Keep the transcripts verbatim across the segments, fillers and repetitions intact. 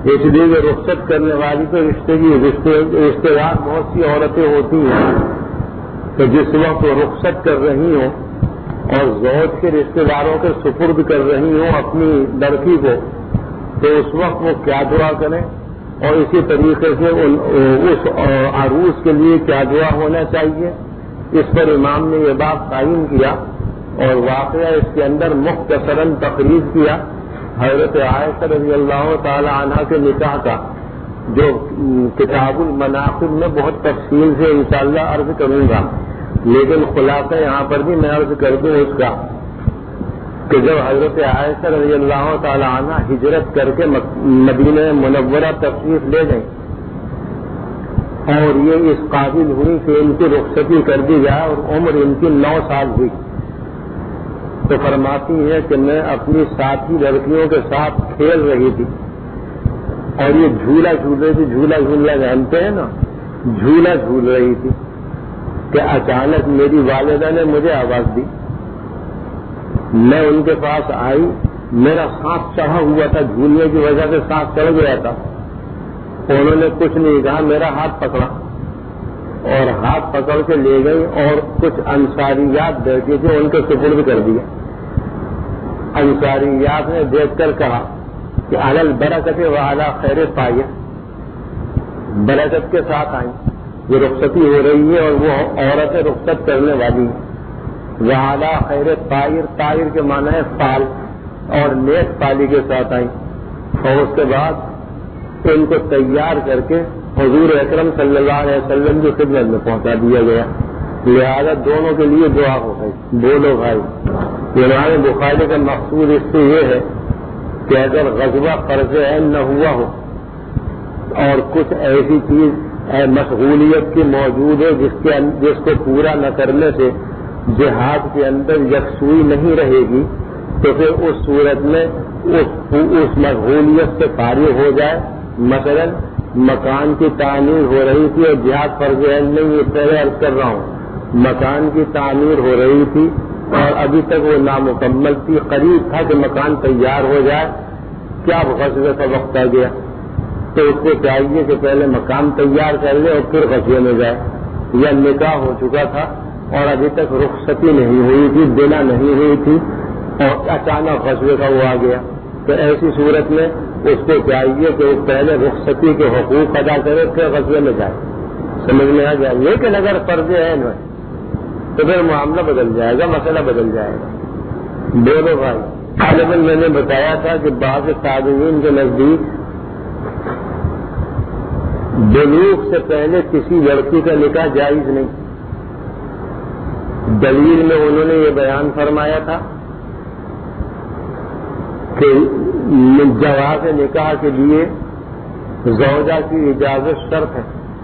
اس لیے کہ رخصت کرنے والی تو رشتے کی رشتے دار بہت سی عورتیں ہوتی ہیں، تو جس وقت وہ رخصت کر رہی ہوں اور زوج کے رشتے داروں کے سپرد کر رہی ہوں اپنی لڑکی کو، تو اس وقت وہ کیا دعا کریں، اور اسی طریقے سے اس عروس کے لیے کیا دعا ہونا چاہیے، اس پر امام نے یہ بات قائم کیا اور واقعہ اس کے اندر مختصراً تقریر کیا حضرت عائشہ رضی اللہ تعالی عنہ کے نکاح کا، جو کتاب المناقب میں بہت تفصیل سے انشاءاللہ عرض کروں گا، لیکن خلاصہ یہاں پر بھی میں عرض کر دوں اس کا کہ جب حضرت عائشہ رضی اللہ تعالی عنہ ہجرت کر کے مدینہ منورہ تشریف لے گئیں اور یہ اس قابل ہوئی کہ ان کی رخصتی کر دی جائے اور عمر ان کی نو سال ہوئی، تو فرماتی ہے کہ میں اپنی ساتھی لڑکیوں کے ساتھ کھیل رہی تھی اور یہ جھولا جھول رہی تھی، جھولا جھولنا جانتے ہیں نا، جھولا جھول رہی تھی کہ اچانک میری والدہ نے مجھے آواز دی، میں ان کے پاس آئی، میرا سانس چڑھا ہوا تھا، جھولنے کی وجہ سے سانس چڑھ گیا تھا، انہوں نے کچھ نہیں کہا، میرا ہاتھ پکڑا اور ہاتھ پکڑ کے لے گئی اور کچھ انصاریات بیٹھی تھی ان کے سپرد کر دیا۔ انصاریات نے دیکھ کر کہا کہ علی البرکت و علی خیر طائر، برکت کے ساتھ آئیں، یہ رخصتی ہو رہی ہے اور وہ عورتیں رخصت کرنے والی ہیں، وعلی خیر طائر، طائر کے معنی ہے فال، اور نیک فالی کے ساتھ آئیں، اور اس کے بعد ان کو تیار کر کے حضور اکرم صلی اللہ علیہ وسلم کی خدمت میں پہنچا دیا گیا، لہذا دونوں کے لیے دعا ہو گئی۔ بولو بھائی، امام بخاری کا مقصود اس سے یہ ہے کہ اگر غزوہ فرض عین نہ ہوا ہو اور کچھ ایسی چیز مشغولیت کی موجود ہے جس کے جس کو پورا نہ کرنے سے جہاد کے اندر یکسوئی نہیں رہے گی، تو پھر اس صورت میں اس, اس مشغولیت سے فارغ ہو جائے۔ مثلا مکان کی تعمیر ہو رہی تھی اور جہاد فرض عین نہیں، یہ پہلے عرض کر رہا ہوں، مکان کی تعمیر ہو رہی تھی اور ابھی تک وہ نامکمل تھی، قریب تھا کہ مکان تیار ہو جائے، کیا غزوے کا وقت آ گیا، تو اس کو چاہیے کہ پہلے مکان تیار کر لے اور پھر غزوے میں جائے، یا نکاح ہو چکا تھا اور ابھی تک رخصتی نہیں ہوئی تھی، بنا نہیں ہوئی تھی اور اچانک غزوے کا وہ آ گیا، تو ایسی صورت میں اس کو چاہیے کہ وہ پہلے رخصتی کے حقوق ادا کرے پھر غزوے میں جائے۔ سمجھ میں آ گیا؟ لیکن اگر فرض عین ہے تو پھر معاملہ بدل جائے گا، مسئلہ بدل جائے گا۔ بولو بھائی، غالباً میں نے بتایا تھا کہ بعض تابعین کے نزدیک بلوغ سے پہلے کسی لڑکی کا نکاح جائز نہیں، دلیل میں انہوں نے یہ بیان فرمایا تھا کہ جواز نکاح کے لیے زوجہ کی اجازت شرط ہے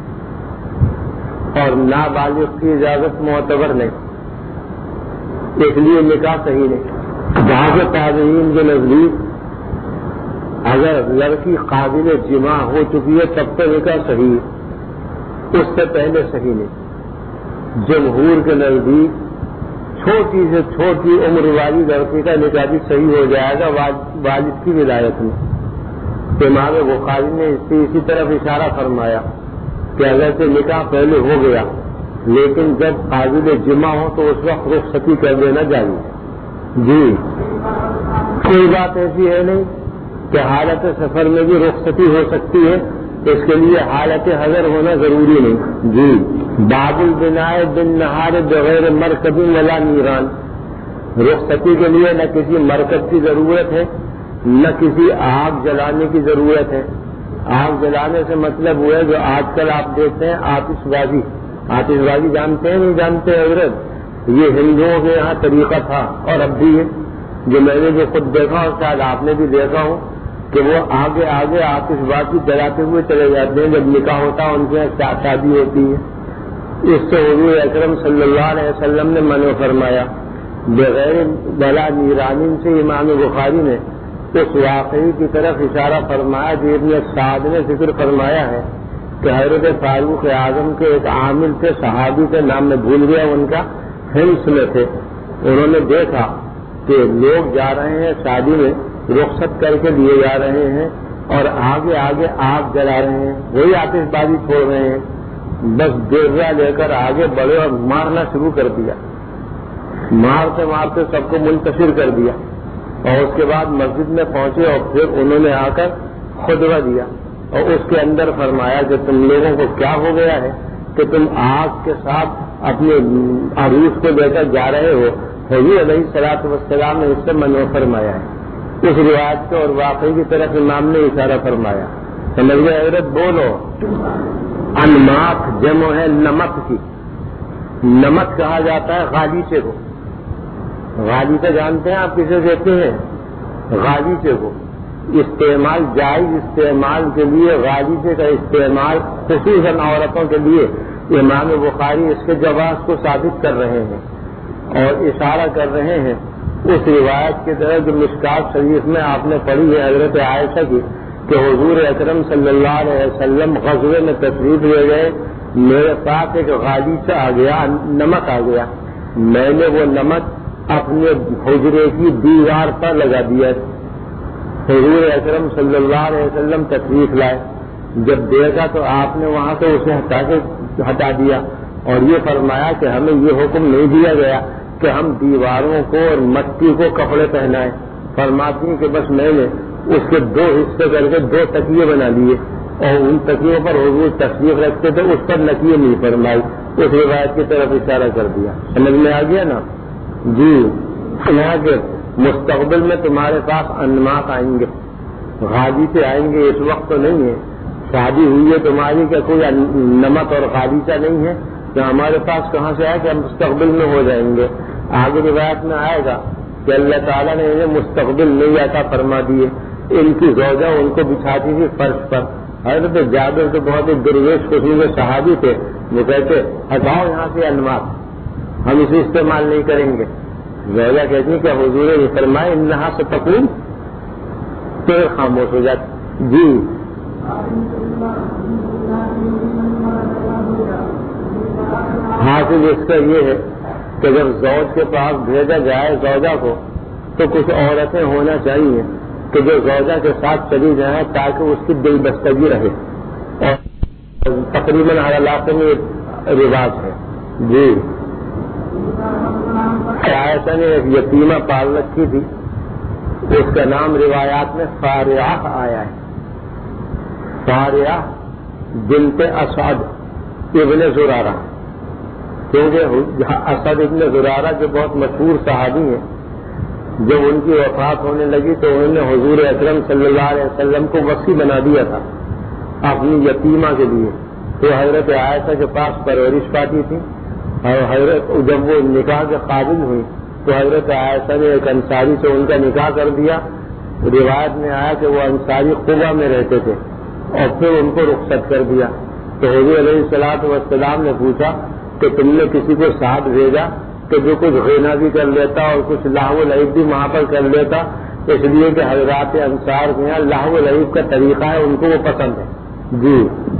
اور نابالغ کی اجازت معتبر نہیں، اس لیے نکاح صحیح نہیں۔ بعض تابعین کے نزدیک اگر لڑکی قابل جماع ہو چکی ہے تب تو نکاح صحیح ہے، اس سے پہلے صحیح نہیں۔ جمہور کے نزدیک چھوٹی سے چھوٹی عمر والی لڑکی کا نکاح بھی صحیح ہو جائے گا والد کی ولایت میں۔ امام بخاری نے اس سے اسی طرف اشارہ فرمایا کہ اگر سے نکاح پہلے ہو گیا لیکن جب قابل جمع ہو تو اس وقت رخصتی کر دینا چاہیے۔ جی، کوئی بات ایسی ہے نہیں کہ حالت سفر میں بھی رخصتی ہو سکتی ہے، اس کے لیے حالت حضر ہونا ضروری نہیں۔ جی، باب البناء بالنہار بغیر مرکب ولا نیران، رخصتی کے لیے نہ کسی مرکب کی ضرورت ہے نہ کسی آگ جلانے کی ضرورت ہے۔ آگ جلانے سے مطلب وہ ہے جو آج کل آپ دیکھتے ہیں آتش بازی، آتش بازی جانتے ہیں نہیں جانتے حضرت، یہ ہندوؤں کے یہاں طریقہ تھا اور اب بھی ہے، جو میں نے جو خود دیکھا اور شاید آپ نے بھی دیکھا ہو کہ وہ آگے آگے آتش بازی جلاتے ہوئے چلے جاتے ہیں، جب نکاح ہوتا ہے ان کے یہاں شادی ہوتی ہے۔ اس سے حضور اکرم صلی اللہ علیہ وسلم نے منع فرمایا۔ بغیر بلا نیران سے امام بخاری نے اس واقعی کی طرف اشارہ فرمایا جو ابن سعد نے ذکر فرمایا ہے کہ حضرت فاروق اعظم کے ایک عامل تھے، صحابی کے نام میں بھول گیا ان کا، ہمس میں تھے، انہوں نے دیکھا کہ لوگ جا رہے ہیں شادی میں، رخصت کر کے لیے جا رہے ہیں اور آگے آگے آگ جلا رہے ہیں، وہی آتش بازی چھوڑ رہے ہیں، بس ڈیرا لے کر آگے بڑھے اور مارنا شروع کر دیا، مارتے مارتے سب کو منتشر کر دیا، اور اس کے بعد مسجد میں پہنچے اور پھر انہوں نے آ کر خطبہ دیا اور اس کے اندر فرمایا کہ تم لوگوں کو کیا ہو گیا ہے کہ تم آگ کے ساتھ اپنے عروس کو لے کر جا رہے ہو۔ حضور علیہ الصلوۃ والسلام نے اس سے منع فرمایا ہے، اس روایت کے اور واقعی کی طرف امام نے اشارہ فرمایا۔ سمجھ گئے حضرت؟ بولو۔ انماط جمع ہے نمک کی، نمک کہا جاتا ہے غالیچے کو، غالیچہ جانتے ہیں آپ کسے کہتے ہیں؟ غالیچے کو استعمال جائز استعمال کے لیے غالیچے کا استعمال خصوصاً عورتوں کے لیے امام بخاری اس کے جواز کو ثابت کر رہے ہیں اور اشارہ کر رہے ہیں اس روایت کی طرح جو مشکات شریف میں آپ نے پڑھی ہے حضرت عائشہ کی کہ حضور اکرم صلی اللہ علیہ وسلم غزوے میں تشریف لے گئے، میرے پاس ایک غالیچہ آ گیا، نمک آ گیا، میں نے وہ نمک اپنے حجرے کی دیوار پر لگا دیا۔ حضور اکرم صلی اللہ علیہ وسلم تشریف لائے، جب دیکھا تو آپ نے وہاں سے اسے ہٹا کے ہٹا دیا اور یہ فرمایا کہ ہمیں یہ حکم نہیں دیا گیا کہ ہم دیواروں کو اور مٹی کو کپڑے پہنائیں۔ فرماتی ہیں کہ بس میں نے اس کے دو حصے کر کے دو تکیے بنا لیے اور ان تکیوں پر حضور تشریف رکھتے تھے، اس پر نکیے نہیں فرمائی، اس روایت کی طرف اشارہ کر دیا۔ سمجھ میں آ گیا نا؟ جی، یہاں کے مستقبل میں تمہارے پاس انماط آئیں گے، غالیچے آئیں گے، اس وقت تو نہیں ہے، شادی ہوئی ہے تمہاری کہ کوئی نمک اور غالیچہ نہیں ہے، تو ہمارے پاس کہاں سے آئے کہ ہم مستقبل میں ہو جائیں گے۔ آگے روایت میں آئے گا کہ اللہ تعالیٰ نے انہیں مستقبل نہیں عطا فرما دیے، ان کی زوجہ ان کو بچھاتی تھی فرش پر۔ حضرت جابر تو بہت ہی درویش قسم کے صحابی تھے، وہ کہتے ہٹاؤ یہاں سے انماط، ہم اسے استعمال نہیں کریں گے۔ زوجہ کہتی کہ حضور نے فرمائے انہا سے تقوم، پھر خاموش ہو جاتی۔ جی حاصل اس کا یہ ہے کہ جب زوج کے پاس بھیجا جائے زوجہ کو تو کچھ عورتیں ہونا چاہیے کہ جو زوجہ کے ساتھ چلی جائیں تاکہ اس کی دل بستگی رہے، اور تقریباً ہر علاقے میں رواج ہے۔ جی عائشہ نے ایک یتیمہ پال رکھی تھی، اس کا نام روایات میں فاریہ آیا ہے، فاریہ بنت اسد ابن زرارہ، کیونکہ اسد ابن زرارہ جو بہت مشہور صحابی ہیں، جب ان کی وفات ہونے لگی تو انہوں نے حضور اکرم صلی اللہ علیہ وسلم کو وصی بنا دیا تھا اپنی یتیمہ کے لیے، تو حضرت عائشہ کے پاس پرورش پاتی تھی، اور حضرت جب وہ نکاح کے قابل ہوئی تو حضرت عائشہ نے ایک انصاری سے ان کا نکاح کر دیا۔ روایت میں آیا کہ وہ انصاری قبا میں رہتے تھے اور پھر ان کو رخصت کر دیا، تو حضور علیہ الصلوۃ والسلام نے پوچھا کہ تم نے کسی کو ساتھ بھیجا کہ جو کچھ غنا بھی کر لیتا اور کچھ لہو و لعب بھی وہاں پر کر لیتا، اس لیے کہ حضرات انصار کے یہاں لہو و لعب کا طریقہ ہے، ان کو وہ پسند ہے۔ جی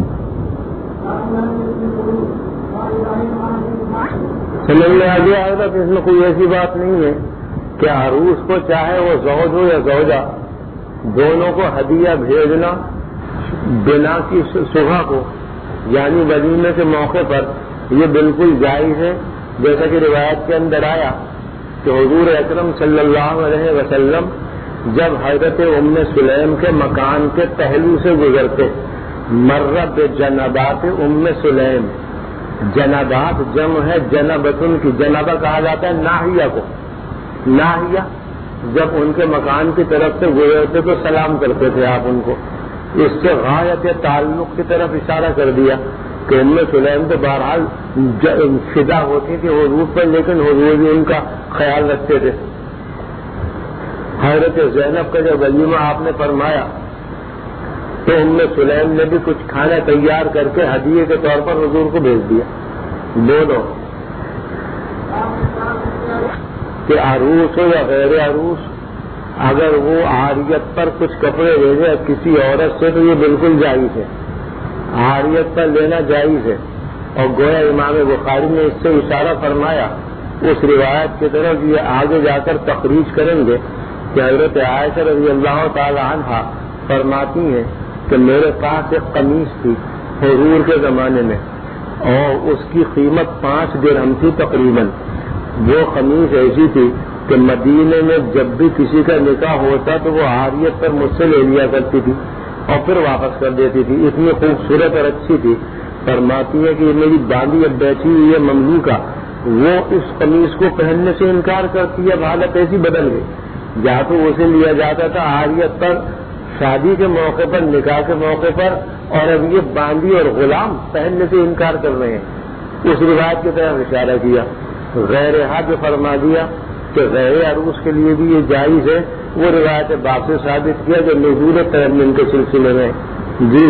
سمجھ میں آ گیا حضرت؟ اس میں کوئی ایسی بات نہیں ہے کہ عروس کو چاہے وہ زوج ہو یا زوجہ، دونوں کو ہدیہ بھیجنا بنا کی صبح کو یعنی ولیمے کے موقع پر یہ بالکل جائز ہے، جیسا کہ روایت کے اندر آیا کہ حضور اکرم صلی اللہ علیہ وسلم جب حضرت ام سلیم کے مکان کے پہلو سے گزرتے، مرب جنبات ام سلیم، جنبات جمع ہے جنبتن کی، جنبہ کہا جاتا ہے ناحیہ کو، ناحیہ جب ان کے مکان کی طرف سے گزرتے تو سلام کرتے تھے آپ ان کو، اس سے غایت تعلق کی طرف اشارہ کر دیا کہ ام سلیم تو بہرحال فدا ہوتی تھی حضور پر، لیکن حضور بھی ان کا خیال رکھتے تھے۔ حضرت زینب کا جب ولیمہ آپ نے فرمایا تو ام سلیم نے بھی کچھ کھانا تیار کر کے ہدیے کے طور پر حضور کو بھیج دیا۔ دونوں کہ عروس ہو یا غیر عروس، اگر وہ عاریت پر کچھ کپڑے بھیجے کسی عورت سے تو یہ بالکل جائز ہے، عاریت پر لینا جائز ہے، اور گویا امام بخاری نے اس سے اشارہ فرمایا اس روایت کی طرف، یہ آگے جا کر تخریج کریں گے کہ حضرت عائشہ رضی اللہ تعالی عنہا فرماتی ہیں کہ میرے پاس ایک قمیص تھی حضور کے زمانے میں، اور اس کی قیمت پانچ درہم تھی تقریباً. وہ قمیص ایسی تھی کہ مدینے میں جب بھی کسی کا نکاح ہوتا تو وہ عاریت پر مجھ سے لے لیا کرتی تھی اور پھر واپس کر دیتی تھی. اتنی خوبصورت اور اچھی تھی. فرماتی ہے کہ یہ میری باندھی اب بیٹھی ہوئی ہے مملوکہ، وہ اس قمیص کو پہننے سے انکار کرتی ہے. اب حالت ایسی بدل گئی، یا تو اسے لیا جاتا تھا عاریت پر شادی کے موقع پر، نکاح کے موقع پر، اور اب یہ باندھی اور غلام پہننے سے انکار کر رہے ہیں. اس روایت کی طرف اشارہ کیا. غیر حج فرما دیا کہ غیر عروس کے لیے بھی یہ جائز ہے. وہ روایت باپ سے ثابت کیا کہ نزول تیمم کے سلسلے میں. جی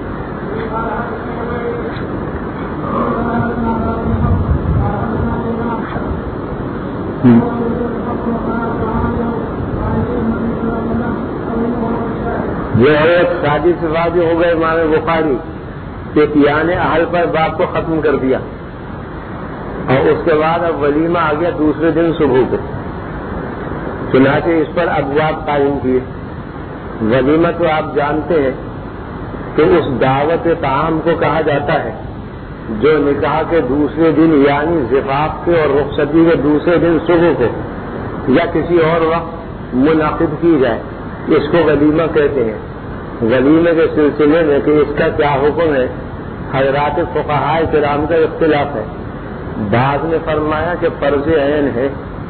یہ ایک شادی سے واضح ہو گئے امام بخاری کہ یعنی اہل پر باپ کو ختم کر دیا، اور اس کے بعد اب ولیمہ آ گیا دوسرے دن صبح کو. چنانچہ اس پر ابواب قائم کیے. ولیمہ تو آپ جانتے ہیں کہ اس دعوت طعام کو کہا جاتا ہے جو نکاح کے دوسرے دن یعنی زفاف کے اور رخصتی کے دوسرے دن صبح کو یا کسی اور وقت منعقد کی جائے. اس کو ولیمہ کہتے ہیں. ولیمے کے سلسلے میں کہ اس کا کیا حکم ہے، حضرات فقہاء کرام کا اختلاف ہے. بعض نے فرمایا کہ فرض عین ہے،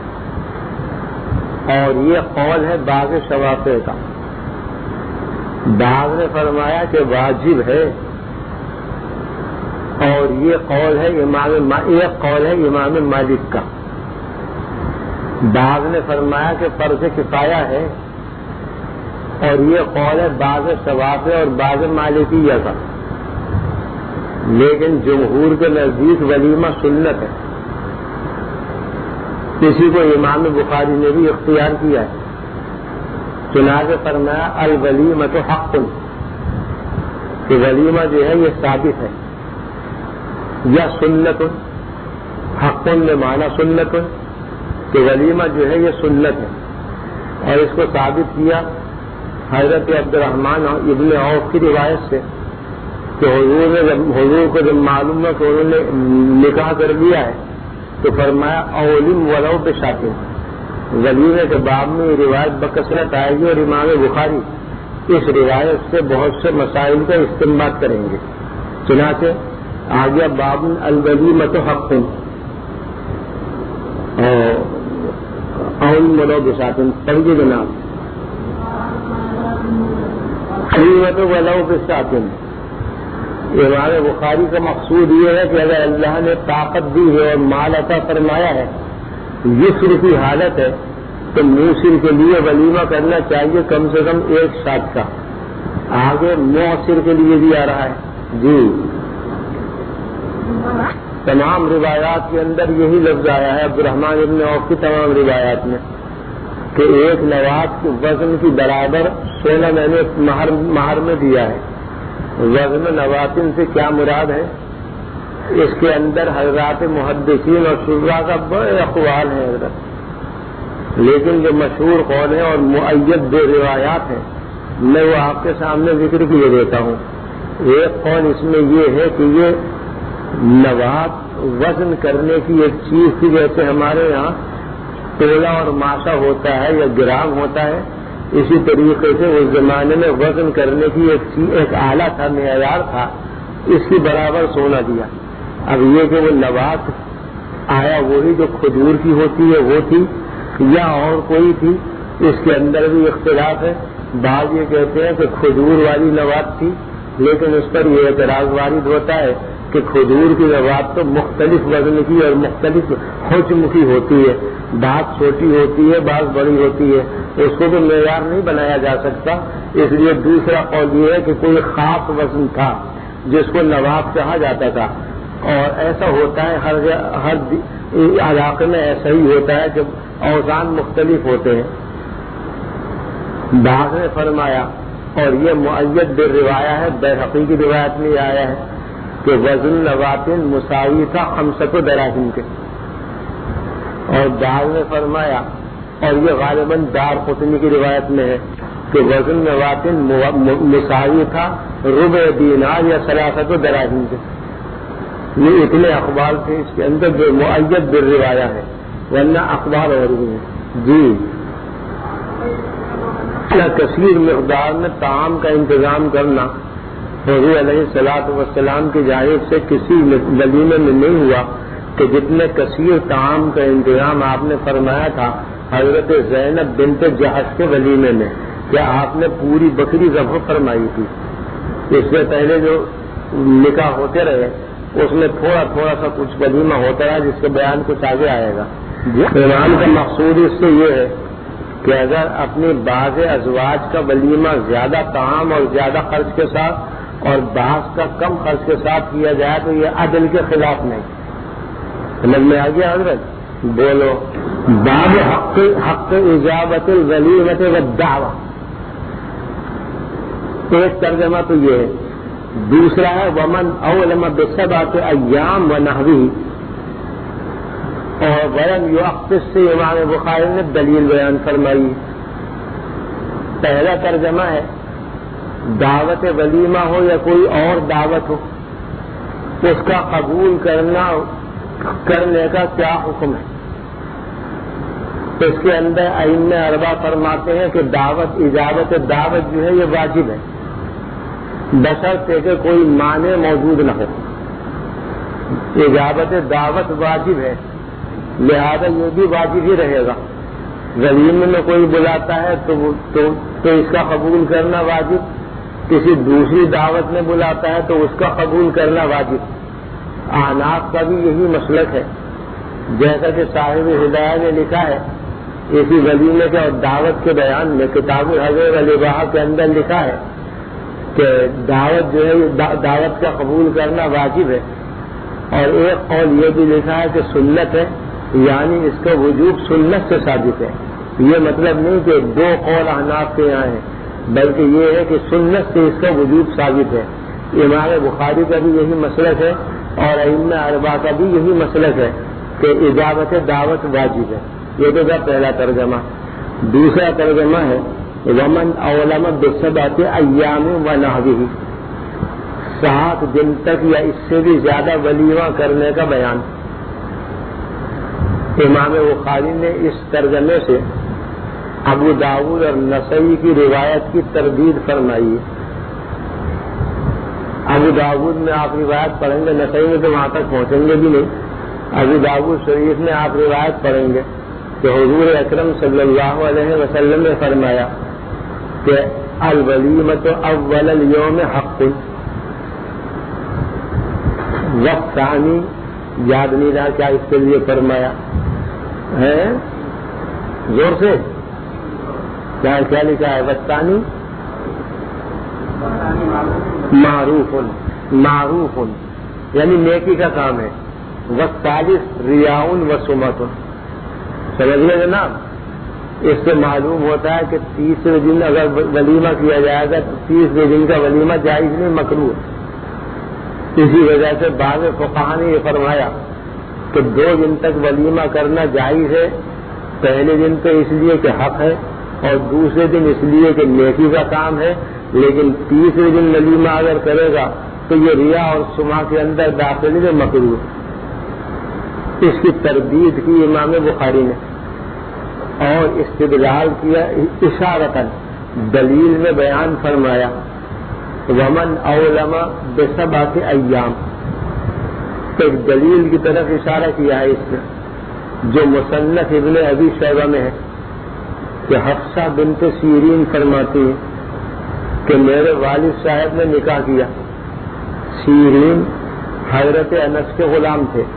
اور یہ قول ہے بعض شوافع کا. بعض نے فرمایا کہ واجب ہے، اور یہ قول ہے امام ایک قول ہے امام مالک کا. بعض نے فرمایا کہ فرض کفایہ ہے، اور یہ قول ہے بعض شوافع اور بعض مالکیہ کا. لیکن جمہور کے نزدیک ولیمہ سنت ہے. کسی کو امام بخاری نے بھی اختیار کیا ہے. چنانچہ فرمایا الولیمۃ حق، کہ ولیمہ جو ہے یہ ثابت ہے. یا سنت، حق نے مانا سنت، کہ ولیمہ جو ہے یہ سنت ہے. اور اس کو ثابت کیا حضرت عبد الرحمن ابن عوف کی روایت سے کہ حضور نے جب حضور کو جب معلوم ہے کہ انہوں نے نکاح کر لیا ہے تو فرمایا اولم ولو بشاطن. ولیمے کے باب میں یہ روایت بکثرت آئے گی، اور امام بخاری اس روایت سے بہت سے مسائل کا استنباط کریں گے. چنانچہ آگے باب الولیمۃ حق اولم ولو بشاطن پڑھیے جناب. ولیمۃ ولو بشاطن، امام بخاری کا مقصود یہ ہے کہ اگر اللہ نے طاقت دی ہے اور مال عطا فرمایا ہے، یسر کی حالت ہے، تو موسر کے لیے ولیمہ کرنا چاہیے کم سے کم ایک شاد کا. آگے موسر کے لیے بھی آ رہا ہے. جی تمام روایات کے اندر یہی لفظ آیا ہے عبد الرحمن ابن عوف کی تمام روایات میں کہ ایک نوات کے وزن کی برابر سونا میں نے مہر مہر میں دیا ہے. وزن نواتن سے کیا مراد ہے، اس کے اندر حضرات محدثین اور شعراء کا بڑے اقوال ہیں حضرت. لیکن جو مشہور قول ہے اور مؤید دو روایات ہیں، میں وہ آپ کے سامنے ذکر کیے دیتا ہوں. ایک قول اس میں یہ ہے کہ یہ نوات وزن کرنے کی ایک چیز تھی، جیسے ہمارے یہاں تولا اور ماشا ہوتا ہے یا گرام ہوتا ہے، اسی طریقے سے اس زمانے میں وزن کرنے کی ایک چیز ایک آلہ تھا، معیار تھا. اس کی برابر سونا دیا. اب یہ کہ وہ نوات آیا وہی جو کھجور کی ہوتی ہے وہ تھی یا اور کوئی تھی، اس کے اندر بھی اختلاف ہے. بعض یہ کہتے ہیں کہ کھجور والی نوات تھی، لیکن اس پر یہ اعتراض وارد ہوتا ہے کہ کھجور کی نوات تو مختلف وزن کی اور مختلف حجم کی ہوتی ہے. بعض چھوٹی ہوتی ہے، بعض بڑی ہوتی ہے، اس کو تو معیار نہیں بنایا جا سکتا. اس لیے دوسرا قول یہ ہے کہ کوئی خاص وزن تھا جس کو نوات کہا جاتا تھا. اور ایسا ہوتا ہے ہر ہر علاقے میں ایسا ہی ہوتا ہے کہ اوزان مختلف ہوتے ہیں. بعض نے فرمایا، اور یہ مؤید بالروایا ہے، بیہقی کی روایت میں آیا ہے کہ وزن نواتن مساوی تھا خمسۃ دراہم کے. اور بعض نے فرمایا، اور یہ غالباً دار قطنی کی روایت میں ہے، کہ کہ وزن میں واطن مساوی تھا ربع دینار یا ثلاثت دراہم کے. یہ اتنے اخبار تھے اس کے اندر جو مؤید بالروایا ہے، ورنہ اخبار اور بھی ہیں. جی کثیر مقدار میں طعام کا انتظام کرنا حضور علیہ الصلوۃ والسلام کی جانب سے کسی ولیمے میں نہیں ہوا کہ جتنے کثیر طعام کا انتظام آپ نے فرمایا تھا حضرت زینب بنت جحش کے ولیمے میں. کیا آپ نے پوری بکری ذبح فرمائی تھی؟ اس سے پہلے جو نکاح ہوتے رہے اس میں تھوڑا تھوڑا سا کچھ ولیمہ ہوتا رہا جس کا بیان کچھ آگے آئے گا. ایمان کا مقصود اس سے یہ ہے کہ اگر اپنی بعض ازواج کا ولیمہ زیادہ طعام اور زیادہ خرچ کے ساتھ اور بعض کا کم خرچ کے ساتھ کیا جائے تو یہ عدل کے خلاف نہیں. سمجھ میں آ گیا حضرت؟ بولو. باب حق حق اجابت الولیمۃ والدعوہ. ایک ترجمہ تو یہ ہے. دوسرا ہے ومن اولم بسبعۃ ایام ونحوہ، اور ورم یختص سے امام بخاری نے دلیل بیان فرمائی. پہلا ترجمہ ہے دعوت ولیمہ ہو یا کوئی اور دعوت ہو اس کا قبول کرنا کرنے کا کیا حکم ہے. اس کے اندر ائمہ اربعہ فرماتے ہیں کہ دعوت اجابت دعوت جو ہے یہ واجب ہے بشرطے کہ کوئی معنی موجود نہ ہو. اجابت دعوت واجب ہے لہذا یہ بھی واجب ہی رہے گا. ولیمے میں کوئی بلاتا ہے تو, تو, تو اس کا قبول کرنا واجب، کسی دوسری دعوت میں بلاتا ہے تو اس کا قبول کرنا واجب. احناف کا بھی یہی مسلک ہے، جیسا کہ صاحب ہدایہ نے لکھا ہے اسی ولیمے کے اور دعوت کے بیان میں کتاب الحضر الاباحہ کے اندر لکھا ہے کہ دعوت جو ہے دعوت کا قبول کرنا واجب ہے. اور ایک قول یہ بھی لکھا ہے کہ سنت ہے، یعنی اس کا وجوب سنت سے ثابت ہے. یہ مطلب نہیں کہ دو قول احناف کے یہاں ہیں، بلکہ یہ ہے کہ سنت سے اس کا وجوب ثابت ہے. امام بخاری کا بھی یہی مسلک ہے اور ائمہ اربعہ کا بھی یہی مسلک ہے کہ اجابت دعوت واجب ہے. یہ تو تھا پہلا ترجمہ. دوسرا ترجمہ ہے ومن اولم بسبعۃ ایام ونحوہ، سات دن تک یا اس سے بھی زیادہ ولیمہ کرنے کا بیان. امام بخاری نے اس ترجمے سے ابو داؤد اور نسائی کی روایت کی تردید فرمائی. ابو داؤد میں آپ روایت پڑھیں گے، نسائی میں تو وہاں تک پہنچیں گے بھی نہیں. ابو داؤد شریف میں آپ روایت پڑھیں گے کہ حضور اکرم صلی اللہ علیہ وسلم نے فرمایا کہ الولیمۃ اول الیوم حق، وقت ثانی یاد نہیں رہا کیا اس کے لیے فرمایا ہے، زور سے کیا کیا لکھا ہے؟ وقت ثانی معروف معروف یعنی نیکی کا کام ہے. وقت ثالث ریاؤن و سمت. سمجھ گئے جناب؟ اس سے معلوم ہوتا ہے کہ تیسرے دن اگر ولیمہ کیا جائے گا تو تیسرے دن کا ولیمہ جائز نہیں، مکروہ. اسی وجہ سے بعض فقہا نے یہ فرمایا کہ دو دن تک ولیمہ کرنا جائز ہے. پہلے دن تو اس لیے کہ حق ہے اور دوسرے دن اس لیے کہ نیکی کا کام ہے، لیکن تیسرے دن ولیمہ اگر کرے گا تو یہ ریا اور سما کے اندر داخلے میں مکروہ. اس کی تردید کی امام بخاری نے اور استدلال کیا اشارتاً، دلیل میں بیان فرمایا ومن اولم بسبعۃ ایام. ایک دلیل کی طرف اشارہ کیا ہے اس نے جو مصنف ابن ابی شیبہ میں ہے کہ حفصہ بنت سیرین فرماتی ہے کہ میرے والد صاحب نے نکاح کیا. سیرین حضرت انس کے غلام تھے.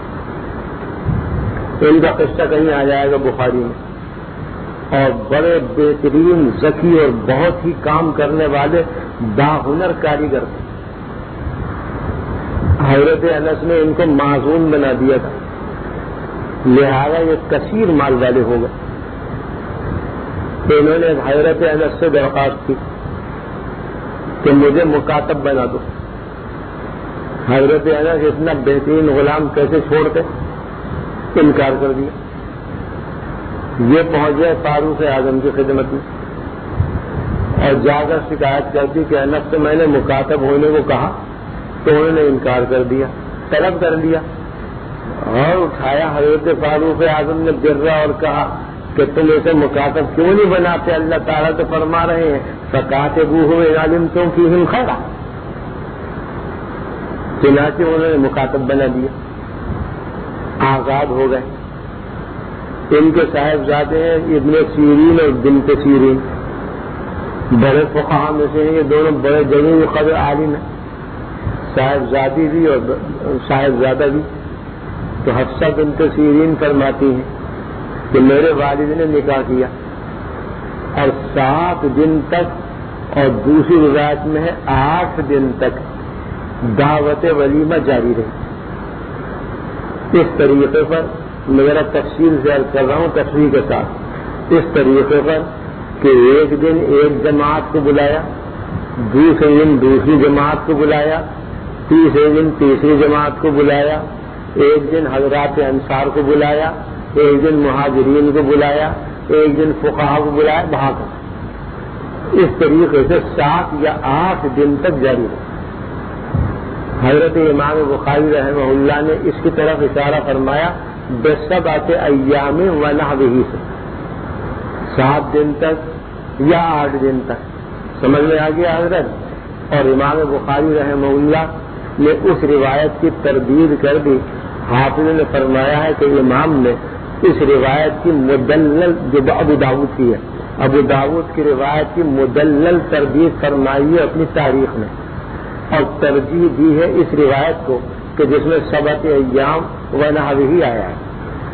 ان کا قصہ کہیں آ جائے گا بخاری میں. اور بڑے بہترین ذکی اور بہت ہی کام کرنے والے باہنر کاریگر تھے. حضرت انس نے ان کو معزون بنا دیا تھا، لہذا یہ کثیر مال والے ہو گئے. تو انہوں نے حضرت انس سے درخواست کی کہ مجھے مکاتب بنا دو. حضرت انس اتنا بہترین غلام کیسے چھوڑتے؟ انکار کر دیا. یہ پہنچ گئے فاروق اعظم کی خدمت میں. اور جا کر شکایت کر دی کہ انس سے میں نے مکاتب ہونے کو کہا تو انہوں نے انکار کر دیا، طلب کر لیا، اور اٹھایا حضرت فاروق اعظم نے برا اور کہا کہ تم اسے مکاتب کیوں نہیں بناتے؟ اللہ تعالیٰ تو فرما رہے ہیں فَكَاتِبُوهُمْ إِنْ عَلِمْتُمْ فِيهِمْ خَيْرًا، چنانچہ انہوں نے مکاتب بنا دیا، آزاد ہو گئے۔ ان کے صاحبزادے ہیں ابن سیرین اور بنت سیرین، بڑے فقہاء میں سے ہیں، یہ دونوں بڑے جلیل قدر عالم ہیں، صاحبزادی بھی اور صاحبزادہ بھی۔ تو حفصہ بنت سیرین فرماتی ہیں کہ میرے والد نے نکاح کیا اور سات دن تک، اور دوسری روایت میں ہے آٹھ دن تک دعوت ولیمہ جاری رہی۔ اس طریقے پر میرا تفصیل سے عرض کر رہا ہوں تفصیل کے ساتھ، اس طریقے پر کہ ایک دن ایک جماعت کو بلایا، دوسرے دن دوسری جماعت کو بلایا، تیسرے دن تیسری جماعت کو بلایا، ایک دن حضرات انصار کو بلایا، ایک دن مہاجرین کو بلایا، ایک دن فقہاء کو بلایا، وہاں کا اس طریقے سے سات یا آٹھ دن تک جاری رہا۔ حضرت امام بخاری رحمہ اللہ نے اس کی طرف اشارہ فرمایا بسبعۃ ایام و نحوہ سے، سات دن تک یا آٹھ دن تک، سمجھ میں آ گیا حضرت؟ اور امام بخاری رحمہ اللہ نے اس روایت کی تردید کر دی۔ حافظ نے فرمایا ہے کہ امام نے اس روایت کی مدلل، جو ابو داؤد کی ہے، ابو داؤد کی روایت کی مدلل تردید فرمائی ہے اپنی تاریخ میں، اور ترجیح دی ہے اس روایت کو کہ جس میں سبعۃ ایام و نحوہ آیا ہے،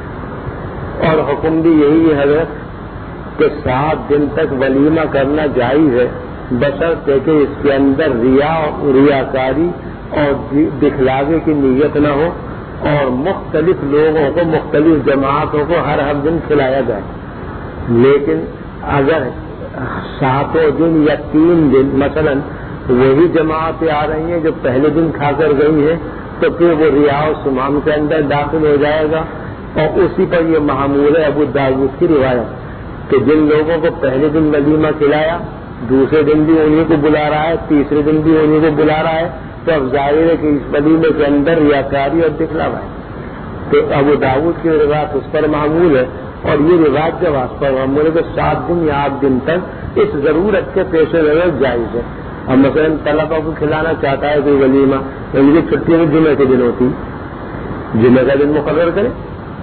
اور حکم بھی یہی ہے حضرت کہ سات دن تک ولیمہ کرنا جائز ہے، بشرطے کہ اس کے اندر ریا ریاکاری اور دکھلاوے کی نیت نہ ہو، اور مختلف لوگوں کو، مختلف جماعتوں کو ہر ہر دن کھلایا جائے۔ لیکن اگر ساتوں دن یا تین دن مثلا وہی جماعتیں آ رہی ہیں جو پہلے دن کھا کر گئی ہیں، تو پھر وہ ریا و سمام کے اندر داخل ہو جائے گا، اور اسی پر یہ محمول ہے ابو داؤد کی روایت کہ جن لوگوں کو پہلے دن ولیمہ کھلایا، دوسرے دن بھی انہیں کو بلا رہا ہے، تیسرے دن بھی انہیں کو بلا رہا ہے، تو اب ظاہر ہے کہ اس ولیمے کے اندر ریاکاری اور دکھلاوا ہے۔ تو ابو داؤد کی روایت اس پر معمول ہے، اور یہ روایت جب اس پر معمول ہے کہ سات دن یا آٹھ دن تک اس ضرورت کے پیش نظر جائز ہے۔ اب مثلا طلبہ کو کھلانا چاہتا ہے کوئی ولیمہ، ان کی چھٹی میں جمعے کے دن ہوتی، جمعے کا دن مقرر کرے،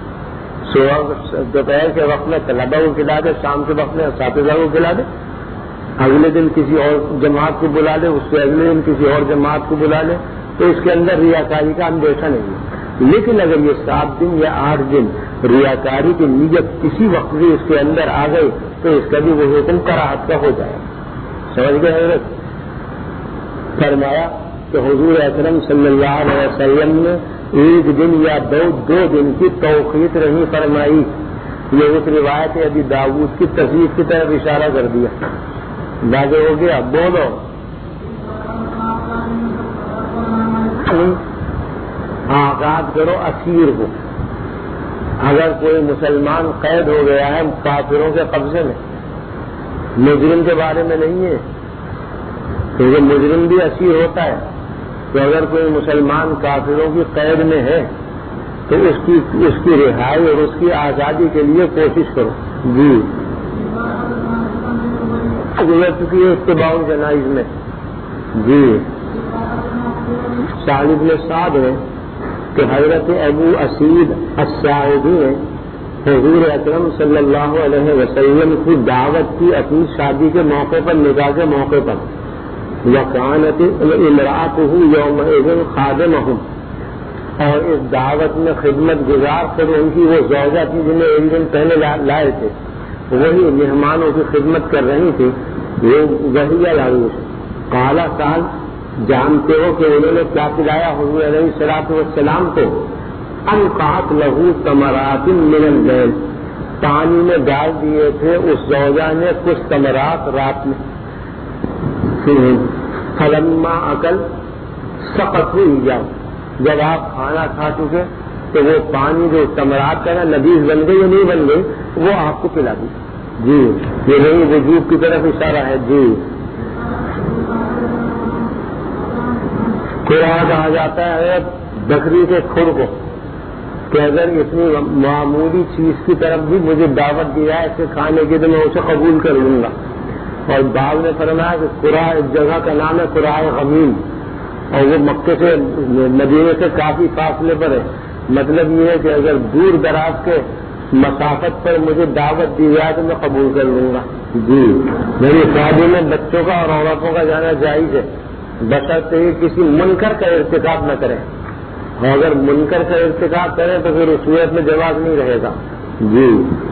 صبح دوپہر کے وقت میں طلبہ کو کھلا دے، شام کے وقت میں اساتذہ کو کھلا دے، اگلے دن کسی اور جماعت کو بلا لے، اس سے اگلے دن کسی اور جماعت کو بلا لے، تو اس کے اندر ریاکاری کا اندیشہ نہیں ہے۔ لیکن اگر یہ سات دن یا آٹھ دن ریاکاری کی نیت کسی وقت بھی اس کے اندر آ گئی تو اس کا بھی وہ حکم کراہت کا ہو جائے۔ سمجھ گئے حضرت؟ فرمایا کہ حضور اکرم صلی اللہ علیہ وسلم نے ایک دن یا دو دو دن کی توقیت نہیں فرمائی، یہ اس روایت ابی داؤد کی تصحیح کی طرف اشارہ کر دیا۔ واضح ہو گیا؟ بولو۔ آزاد کرو اسیر کو، اگر کوئی مسلمان قید ہو گیا ہے کافروں کے قبضے میں، مجرم کے بارے میں نہیں ہے، کیونکہ مجرم بھی اسیر ہوتا ہے، تو اگر کوئی مسلمان کافروں کی قید میں ہے تو اس کی اس کی رہائی اور اس کی آزادی کے لیے کوشش کرو۔ جی گزر چکی ہے اتباع جنائز میں۔ جی صالح بن سعد ہے کہ حضرت ابو اسید الساعدی نے حضور اکرم صلی اللہ علیہ وسلم کی دعوت کی اپنی شادی کے موقع پر، نکاح کے موقع پر، وکانت امرأتہ یومئذ خادمہم، اور اس دعوت میں خدمت گزار پھر ان کی وہ زوجہ تھی جنہیں ایک دن پہلے لائے تھے، وہی مہمانوں کی خدمت کر رہی تھی، وہ وہی العروس۔ قال سال، جانتے ہو کہ انہوں نے کیا پلایا حضور علیہ الصلوۃ والسلام کو؟ انقعت لہو تمرات من اللیل، پانی میں ڈال دیے تھے اس زوجہ نے کچھ تمرات رات میں، فلما اکل سقط ہوئی جاؤ، جب آپ کھانا کھا چکے تو وہ پانی جو تمرات کا نا نبیذ بن گئی یا نہیں بن گئی، وہ آپ کو پلا دی۔ جی یہ نہیں وجوب کی طرف اشارہ ہے۔ جی قرآن کہا جاتا ہے بکری کے کھر کو کہ اگر اتنی معمولی چیز کی طرف بھی مجھے دعوت دیا ہے اسے کھانے کی تو میں اسے قبول کر لوں گا. اور بعض نے فرمایا کہ قرآ ایک جگہ کا نام ہے قرآ غمیم اور وہ مکے سے مدینے سے کافی فاصلے پر ہے. مطلب یہ ہے کہ اگر دور دراز کے مسافت پر مجھے دعوت دی جائے تو میں قبول کر لوں گا. جی میری شادی میں بچوں کا اور عورتوں کا جانا جائز ہے بشرطے کہ کسی منکر کا ارتکاب نہ کریں. اور اگر منکر کا ارتکاب کریں تو پھر اس صورت میں جواز نہیں رہے گا. جی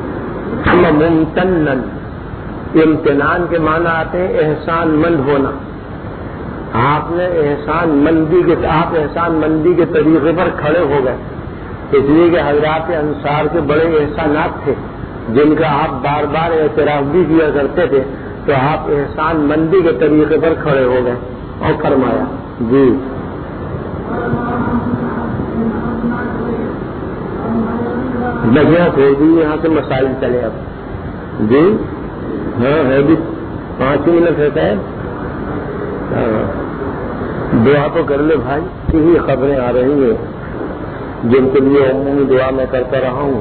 ممتنن امتنان کے معنی آتے ہیں احسان مند ہونا. آپ نے احسان مندی کے آپ احسان مندی کے طریقے پر کھڑے ہو گئے اس لیے کہ حضرات انصار کے بڑے احسانات تھے جن کا آپ بار بار اعتراف بھی کیا کرتے تھے تو آپ احسان مندی کے طریقے پر کھڑے ہو گئے اور فرمایا. جی لگیا چھوڑ دی یہاں سے مسائل چلے اب. جی ہاں ہے بھی پانچ منٹ رہتا ہے. دعا تو کر لے بھائی یہی خبریں آ رہی ہیں جن کے لیے عمومی دعا میں کرتا رہا ہوں.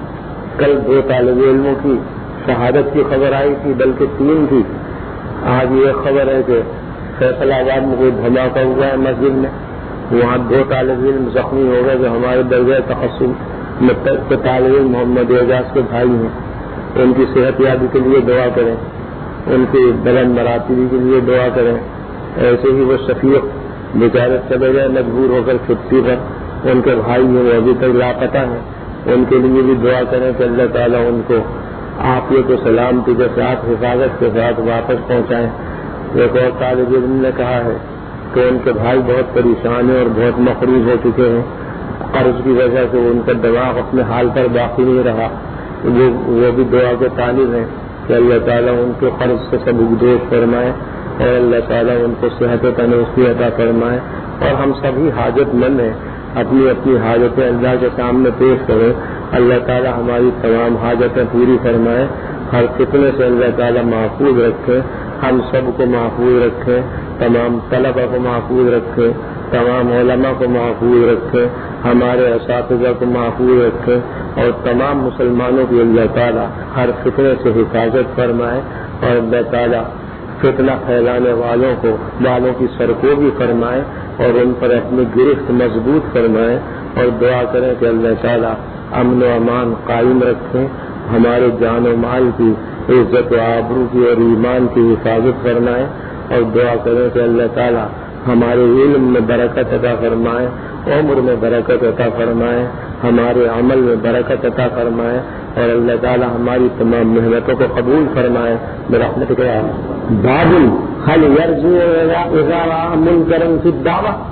کل دو طالب علموں کی شہادت کی خبر آئی تھی بلکہ تین تھی. آج یہ خبر ہے کہ فیصل آباد میں کوئی دھماکہ ہوا ہے مسجد میں وہاں دو طالب علم زخمی ہو گئے جو ہمارے درجہ تخصص میں طالب علم محمد اعجاز کے بھائی ہیں. ان کی صحت یابی کے لیے دعا کریں ان کی بلند مراتبی کے لیے دعا کریں. ایسے ہی وہ شفیق بیچارے چلے گئے مجبور ہو کر چھٹی پر ان کے بھائی ہیں وہ ابھی تک لاپتہ ہیں ان کے لیے بھی دعا کریں کہ اللہ تعالیٰ ان کو عافیت و سلامتی کے ساتھ حفاظت کے ساتھ واپس پہنچائیں. ایک اور طالب علم نے کہا ہے کہ ان کے بھائی بہت پریشان ہیں اور بہت مقروض ہو چکے ہیں. قرض کی وجہ سے ان کا دماغ اپنے حال پر باقی نہیں رہا. وہ وہ بھی دعا کے طالب ہیں کہ اللہ تعالیٰ ان کے قرض سے سب دوش فرمائے اور اللہ تعالیٰ ان کو صحت و تندرستی عطا فرمائے. اور ہم سبھی حاجت مند ہیں اپنی اپنی حاجتیں اللہ کے سامنے پیش کریں. اللہ تعالیٰ ہماری تمام حاجتیں پوری فرمائے. ہر فتنے سے اللہ تعالیٰ محفوظ رکھے. ہم سب کو محفوظ رکھیں. تمام طلبہ کو محفوظ رکھیں. تمام علماء کو محفوظ رکھیں. ہمارے اساتذہ کو محفوظ رکھیں اور تمام مسلمانوں کی اللہ تعالیٰ ہر فتنے سے حفاظت فرمائے. اور اللہ تعالیٰ فتنہ پھیلانے والوں کو والوں کی سرکوبی فرمائے اور ان پر اپنی گرفت مضبوط فرمائے. اور دعا کریں کہ اللہ تعالیٰ امن و امان قائم رکھیں. ہمارے جان و مال کی عزت و آبرو کی اور ایمان کی حفاظت فرمائے. اور دعا کریں کہ اللہ تعالیٰ ہمارے علم میں برکت عطا فرمائے عمر میں برکت عطا فرمائے ہمارے عمل میں برکت عطا فرمائے اور اللہ تعالیٰ ہماری تمام محنتوں کو قبول فرمائے. برحمت کے بابل حل یرجو اذا رأى منکرا فی الدعوۃ.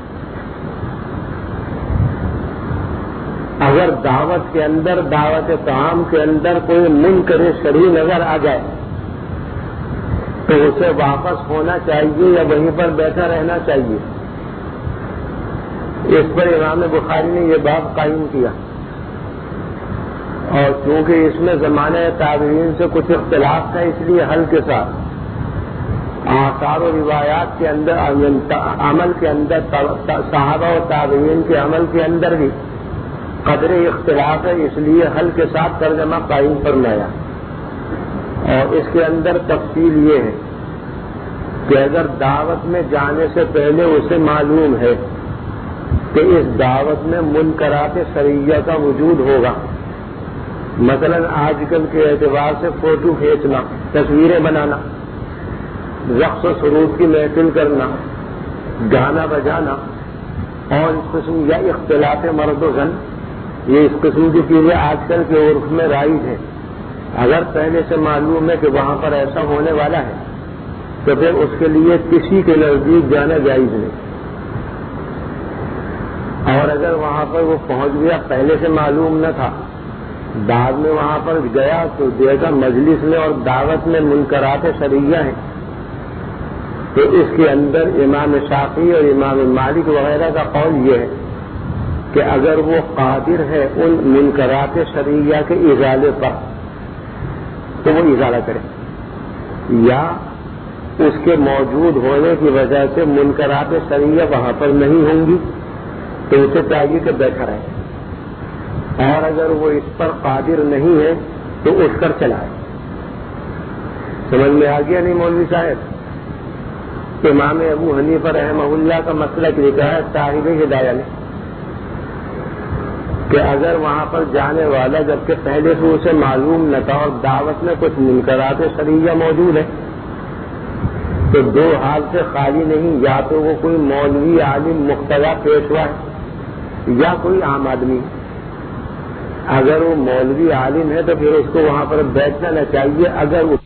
اگر دعوت کے اندر دعوت طعام کے اندر کوئی منکر شرعی نظر آ جائے تو اسے واپس ہونا چاہیے یا وہیں پر بیٹھا رہنا چاہیے. اس پر امام بخاری نے یہ باب قائم کیا اور چونکہ اس میں زمانہ تابعین سے کچھ اختلاف تھا اس لیے حل کے ساتھ آثار و روایات کے اندر عمل کے اندر صحابہ و تابعین کے عمل کے اندر بھی قدر اختلاف ہے اس لیے حل کے ساتھ ترجمہ قائم فرمایا. اور اس کے اندر تفصیل یہ ہے کہ اگر دعوت میں جانے سے پہلے اسے معلوم ہے کہ اس دعوت میں منکرات شرعیہ کا وجود ہوگا مثلا آج کل کے اعتبار سے فوٹو کھینچنا تصویریں بنانا رقص و سرود کی محفل کرنا گانا بجانا اور اس قسم یا اختلاط مرد و زن یہ اس قسم کی چیزیں آج کل کے عرف میں رائج ہیں. اگر پہلے سے معلوم ہے کہ وہاں پر ایسا ہونے والا ہے تو پھر اس کے لیے کسی کے نزدیک جانا جائز نہیں. اور اگر وہاں پر وہ پہنچ گیا پہلے سے معلوم نہ تھا بعد میں وہاں پر گیا تو دیکھا مجلس میں اور دعوت میں منکرات شرعیہ ہیں تو اس کے اندر امام شافعی اور امام مالک وغیرہ کا قول یہ ہے کہ اگر وہ قادر ہے ان منکرات شرعیہ کے ازالے پر تو وہ ازالہ کرے یا اس کے موجود ہونے کی وجہ سے منکرات شرعیہ وہاں پر نہیں ہوں گی تو اسے چاہیے کہ بیٹھا رہے، اور اگر وہ اس پر قادر نہیں ہے تو اٹھ کر چلائے۔ سمجھ میں آ گیا نہیں مولوی صاحب؟ امام ابو حنیفہ رحمہ اللہ کا مسلک لکھا ہے صاحب ہدایہ نے کہ اگر وہاں پر جانے والا جبکہ پہلے سے اسے معلوم نہ تھا اور دعوت میں کچھ منکرات شرعیہ موجود ہے تو دو حال سے خالی نہیں، یا تو وہ کوئی مولوی عالم مقتدی پیشوا ہے یا کوئی عام آدمی۔ اگر وہ مولوی عالم ہے تو پھر اس کو وہاں پر بیٹھنا نہ چاہیے، اگر وہ